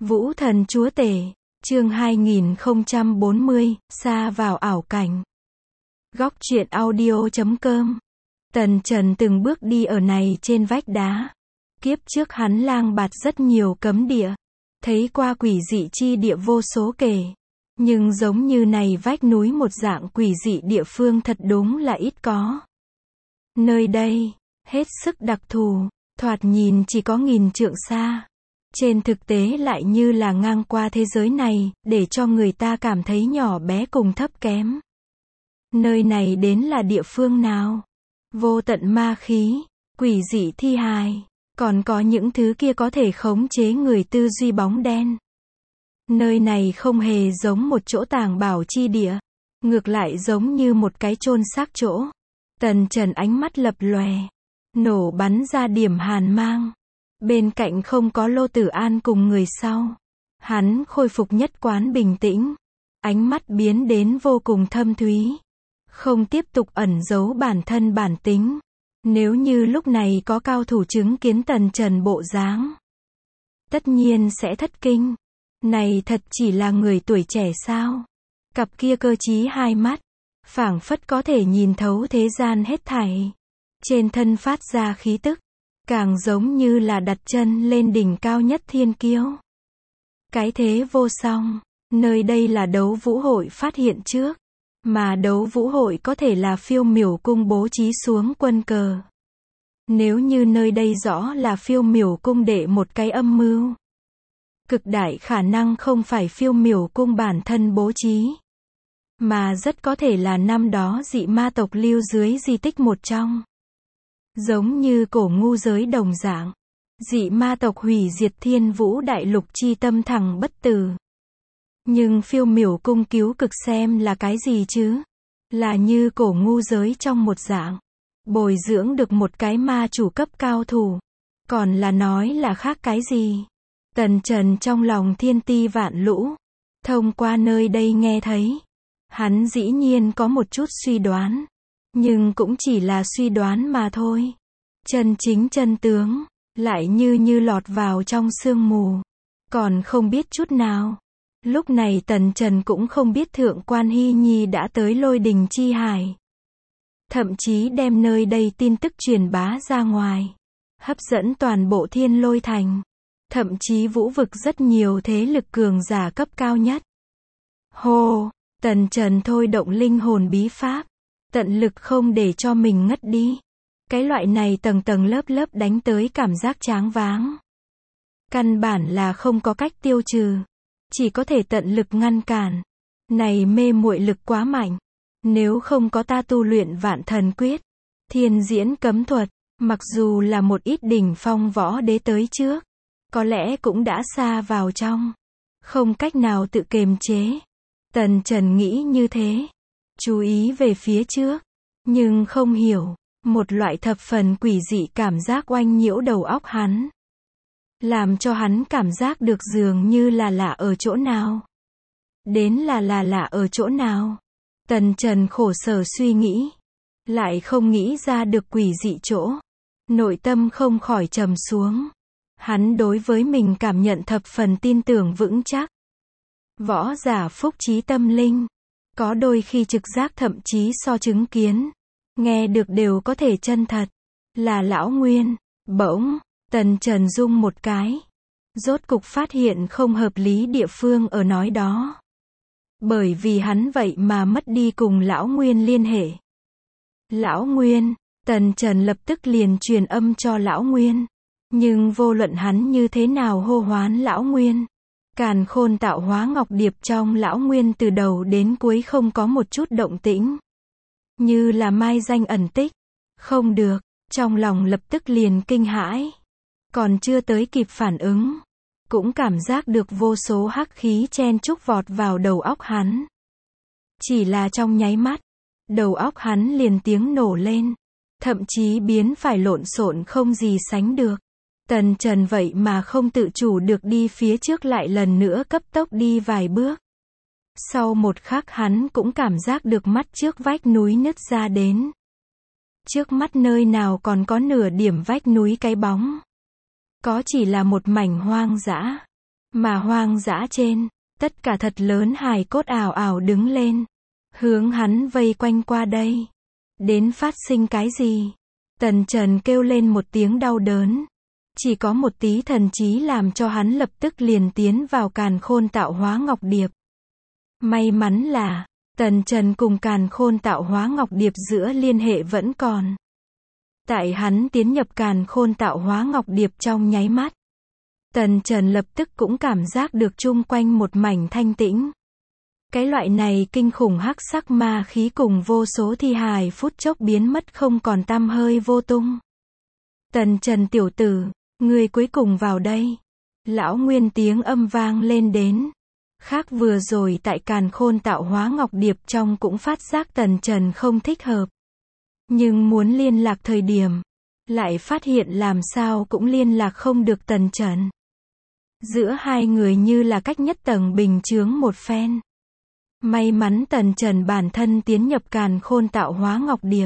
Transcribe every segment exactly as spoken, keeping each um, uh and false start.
Vũ thần chúa tể, chương hai nghìn không trăm bốn mươi, xa vào ảo cảnh. Góc truyện audio chấm com. Tần Trần từng bước đi ở này trên vách đá. Kiếp trước hắn lang bạt rất nhiều cấm địa, thấy qua quỷ dị chi địa vô số kể. Nhưng giống như này vách núi một dạng quỷ dị địa phương thật đúng là ít có. Nơi đây, hết sức đặc thù, thoạt nhìn chỉ có nghìn trượng xa. Trên thực tế lại như là ngang qua thế giới này, để cho người ta cảm thấy nhỏ bé cùng thấp kém. Nơi này đến là địa phương nào? Vô tận ma khí, quỷ dị thi hài, còn có những thứ kia có thể khống chế người tư duy bóng đen. Nơi này không hề giống một chỗ tàng bảo chi địa, ngược lại giống như một cái chôn xác chỗ. Tần Trần ánh mắt lập lòe, nổ bắn ra điểm hàn mang. Bên cạnh không có Lô Tử An cùng người sau. Hắn khôi phục nhất quán bình tĩnh. Ánh mắt biến đến vô cùng thâm thúy. Không tiếp tục ẩn giấu bản thân bản tính. Nếu như lúc này có cao thủ chứng kiến Tần Trần bộ dáng, tất nhiên sẽ thất kinh. Này thật chỉ là người tuổi trẻ sao? Cặp kia cơ trí hai mắt, phảng phất có thể nhìn thấu thế gian hết thảy. Trên thân phát ra khí tức, càng giống như là đặt chân lên đỉnh cao nhất thiên kiêu. Cái thế vô song, nơi đây là đấu vũ hội phát hiện trước, mà đấu vũ hội có thể là phiêu miểu cung bố trí xuống quân cờ. Nếu như nơi đây rõ là phiêu miểu cung để một cái âm mưu, cực đại khả năng không phải phiêu miểu cung bản thân bố trí, mà rất có thể là năm đó dị ma tộc lưu dưới di tích một trong. Giống như cổ ngu giới đồng dạng, dị ma tộc hủy diệt thiên vũ đại lục chi tâm thẳng bất tử. Nhưng phiêu miểu cung cứu cực xem là cái gì chứ? Là như cổ ngu giới trong một dạng, bồi dưỡng được một cái ma chủ cấp cao thủ. Còn là nói là khác cái gì? Tần Trần trong lòng thiên ti vạn lũ, thông qua nơi đây nghe thấy. Hắn dĩ nhiên có một chút suy đoán. Nhưng cũng chỉ là suy đoán mà thôi. Chân chính chân tướng, lại như như lọt vào trong sương mù. Còn không biết chút nào. Lúc này Tần Trần cũng không biết Thượng quan Hy Nhi đã tới Lôi Đình Chi Hải. Thậm chí đem nơi đây tin tức truyền bá ra ngoài. Hấp dẫn toàn bộ Thiên Lôi Thành. Thậm chí vũ vực rất nhiều thế lực cường giả cấp cao nhất. Hô, Tần Trần thôi động linh hồn bí pháp. Tận lực không để cho mình ngất đi. Cái loại này tầng tầng lớp lớp đánh tới cảm giác choáng váng. Căn bản là không có cách tiêu trừ. Chỉ có thể tận lực ngăn cản. Này mê muội lực quá mạnh. Nếu không có ta tu luyện vạn thần quyết, thiên diễn cấm thuật, mặc dù là một ít đỉnh phong võ đế tới trước, có lẽ cũng đã xa vào trong. Không cách nào tự kiềm chế. Tần Trần nghĩ như thế. Chú ý về phía trước, nhưng không hiểu, một loại thập phần quỷ dị cảm giác oanh nhiễu đầu óc hắn. Làm cho hắn cảm giác được dường như là lạ ở chỗ nào. Đến là là lạ ở chỗ nào. Tần Trần khổ sở suy nghĩ, lại không nghĩ ra được quỷ dị chỗ. Nội tâm không khỏi trầm xuống. Hắn đối với mình cảm nhận thập phần tin tưởng vững chắc. Võ giả phúc trí tâm linh. Có đôi khi trực giác thậm chí so chứng kiến, nghe được đều có thể chân thật. Là lão Nguyên. Bỗng, Tần Trần rung một cái. Rốt cục phát hiện không hợp lý địa phương ở nói đó. Bởi vì hắn vậy mà mất đi cùng lão Nguyên liên hệ. Lão Nguyên, Tần Trần lập tức liền truyền âm cho lão Nguyên. Nhưng vô luận hắn như thế nào hô hoán lão Nguyên, càn khôn tạo hóa ngọc điệp trong lão Nguyên từ đầu đến cuối không có một chút động tĩnh. Như là mai danh ẩn tích. Không được, trong lòng lập tức liền kinh hãi. Còn chưa tới kịp phản ứng, cũng cảm giác được vô số hắc khí chen chúc vọt vào đầu óc hắn. Chỉ là trong nháy mắt, đầu óc hắn liền tiếng nổ lên. Thậm chí biến phải lộn xộn không gì sánh được. Tần Trần vậy mà không tự chủ được đi phía trước lại lần nữa cấp tốc đi vài bước. Sau một khắc hắn cũng cảm giác được mắt trước vách núi nứt ra đến. Trước mắt nơi nào còn có nửa điểm vách núi cái bóng. Có chỉ là một mảnh hoang dã. Mà hoang dã trên, tất cả thật lớn hài cốt ảo ảo đứng lên, hướng hắn vây quanh qua đây. Đến phát sinh cái gì? Tần Trần kêu lên một tiếng đau đớn. Chỉ có một tí thần trí làm cho hắn lập tức liền tiến vào càn khôn tạo hóa ngọc điệp. May mắn là, Tần Trần cùng càn khôn tạo hóa ngọc điệp giữa liên hệ vẫn còn. Tại hắn tiến nhập càn khôn tạo hóa ngọc điệp trong nháy mắt, Tần Trần lập tức cũng cảm giác được chung quanh một mảnh thanh tĩnh. Cái loại này kinh khủng hắc sắc ma khí cùng vô số thi hài phút chốc biến mất không còn tăm hơi vô tung. Tần Trần tiểu tử, ngươi cuối cùng vào đây. Lão Nguyên tiếng âm vang lên đến. Khác vừa rồi tại càn khôn tạo hóa ngọc điệp trong cũng phát giác Tần Trần không thích hợp. Nhưng muốn liên lạc thời điểm, lại phát hiện làm sao cũng liên lạc không được Tần Trần. Giữa hai người như là cách nhất tầng bình chướng một phen. May mắn Tần Trần bản thân tiến nhập càn khôn tạo hóa ngọc điệp.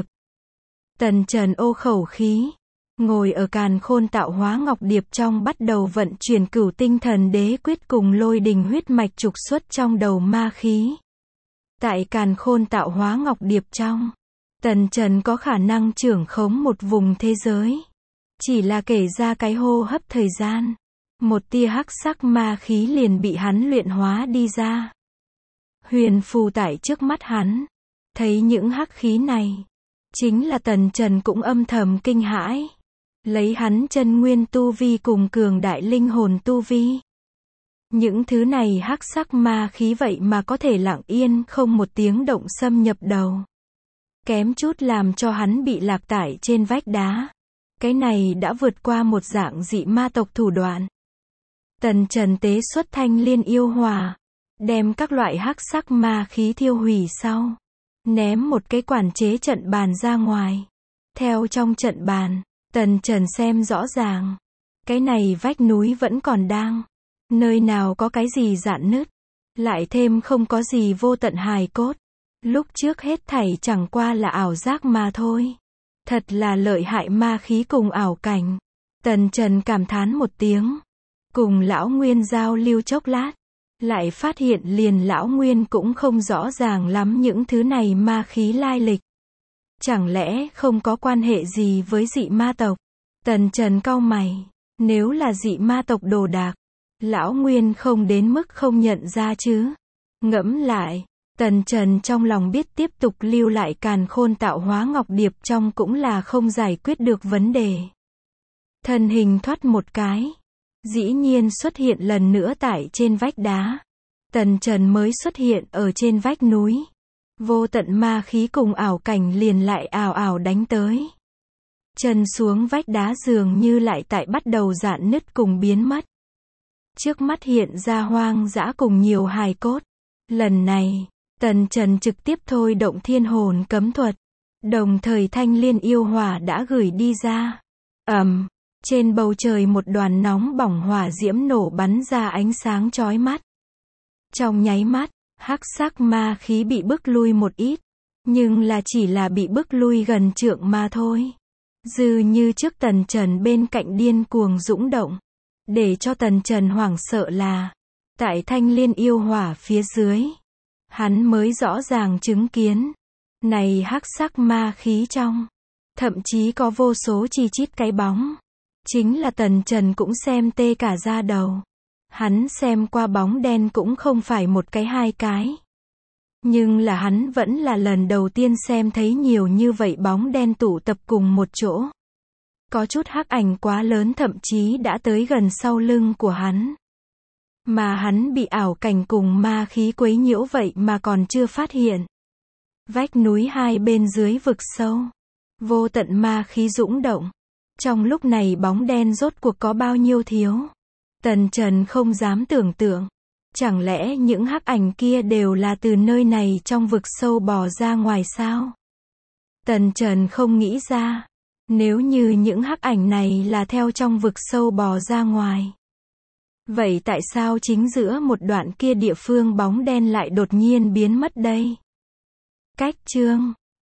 Tần Trần ô khẩu khí, ngồi ở càn khôn tạo hóa ngọc điệp trong bắt đầu vận chuyển cửu tinh thần đế quyết cùng lôi đình huyết mạch trục xuất trong đầu ma khí. Tại càn khôn tạo hóa ngọc điệp trong, Tần Trần có khả năng trưởng khống một vùng thế giới. Chỉ là kể ra cái hô hấp thời gian, một tia hắc sắc ma khí liền bị hắn luyện hóa đi ra. Huyền phù tại trước mắt hắn, thấy những hắc khí này, chính là Tần Trần cũng âm thầm kinh hãi. Lấy hắn chân nguyên tu vi cùng cường đại linh hồn tu vi. Những thứ này hắc sắc ma khí vậy mà có thể lặng yên không một tiếng động xâm nhập đầu. Kém chút làm cho hắn bị lạc tải trên vách đá. Cái này đã vượt qua một dạng dị ma tộc thủ đoạn. Tần Trần tế xuất thanh liên yêu hỏa, đem các loại hắc sắc ma khí thiêu hủy sau, ném một cái quản chế trận bàn ra ngoài. Theo trong trận bàn, Tần Trần xem rõ ràng, cái này vách núi vẫn còn đang, nơi nào có cái gì rạn nứt, lại thêm không có gì vô tận hài cốt. Lúc trước hết thảy chẳng qua là ảo giác mà thôi. Thật là lợi hại ma khí cùng ảo cảnh. Tần Trần cảm thán một tiếng, cùng Lão Nguyên giao lưu chốc lát, lại phát hiện liền Lão Nguyên cũng không rõ ràng lắm những thứ này ma khí lai lịch. Chẳng lẽ không có quan hệ gì với dị ma tộc? Tần Trần cau mày, nếu là dị ma tộc đồ đạc, Lão Nguyên không đến mức không nhận ra chứ. Ngẫm lại, Tần Trần trong lòng biết tiếp tục lưu lại càn khôn tạo hóa ngọc điệp trong cũng là không giải quyết được vấn đề. Thân hình thoát một cái, dĩ nhiên xuất hiện lần nữa tại trên vách đá. Tần Trần mới xuất hiện ở trên vách núi. Vô tận ma khí cùng ảo cảnh liền lại ảo ảo đánh tới. Chân xuống vách đá dường như lại tại bắt đầu rạn nứt cùng biến mất. Trước mắt hiện ra hoang dã cùng nhiều hài cốt. Lần này, Tần Trần trực tiếp thôi động thiên hồn cấm thuật. Đồng thời thanh liên yêu hỏa đã gửi đi ra. Ầm, um, trên bầu trời một đoàn nóng bỏng hỏa diễm nổ bắn ra ánh sáng chói mắt. Trong nháy mắt, hắc sắc ma khí bị bức lui một ít, nhưng là chỉ là bị bức lui gần trượng mà thôi. Dư như trước Tần Trần bên cạnh điên cuồng dũng động. Để cho Tần Trần hoảng sợ là, tại thanh liên yêu hỏa phía dưới, hắn mới rõ ràng chứng kiến, này hắc sắc ma khí trong, thậm chí có vô số chi chít cái bóng. Chính là Tần Trần cũng xem tê cả da đầu. Hắn xem qua bóng đen cũng không phải một cái hai cái. Nhưng là hắn vẫn là lần đầu tiên xem thấy nhiều như vậy bóng đen tụ tập cùng một chỗ. Có chút hắc ảnh quá lớn thậm chí đã tới gần sau lưng của hắn. Mà hắn bị ảo cảnh cùng ma khí quấy nhiễu vậy mà còn chưa phát hiện. Vách núi hai bên dưới vực sâu, vô tận ma khí dũng động. Trong lúc này bóng đen rốt cuộc có bao nhiêu thiếu. Tần Trần không dám tưởng tượng. Chẳng lẽ những hắc ảnh kia đều là từ nơi này trong vực sâu bò ra ngoài sao? Tần Trần không nghĩ ra. Nếu như những hắc ảnh này là theo trong vực sâu bò ra ngoài, vậy tại sao chính giữa một đoạn kia địa phương bóng đen lại đột nhiên biến mất đây? Cách chương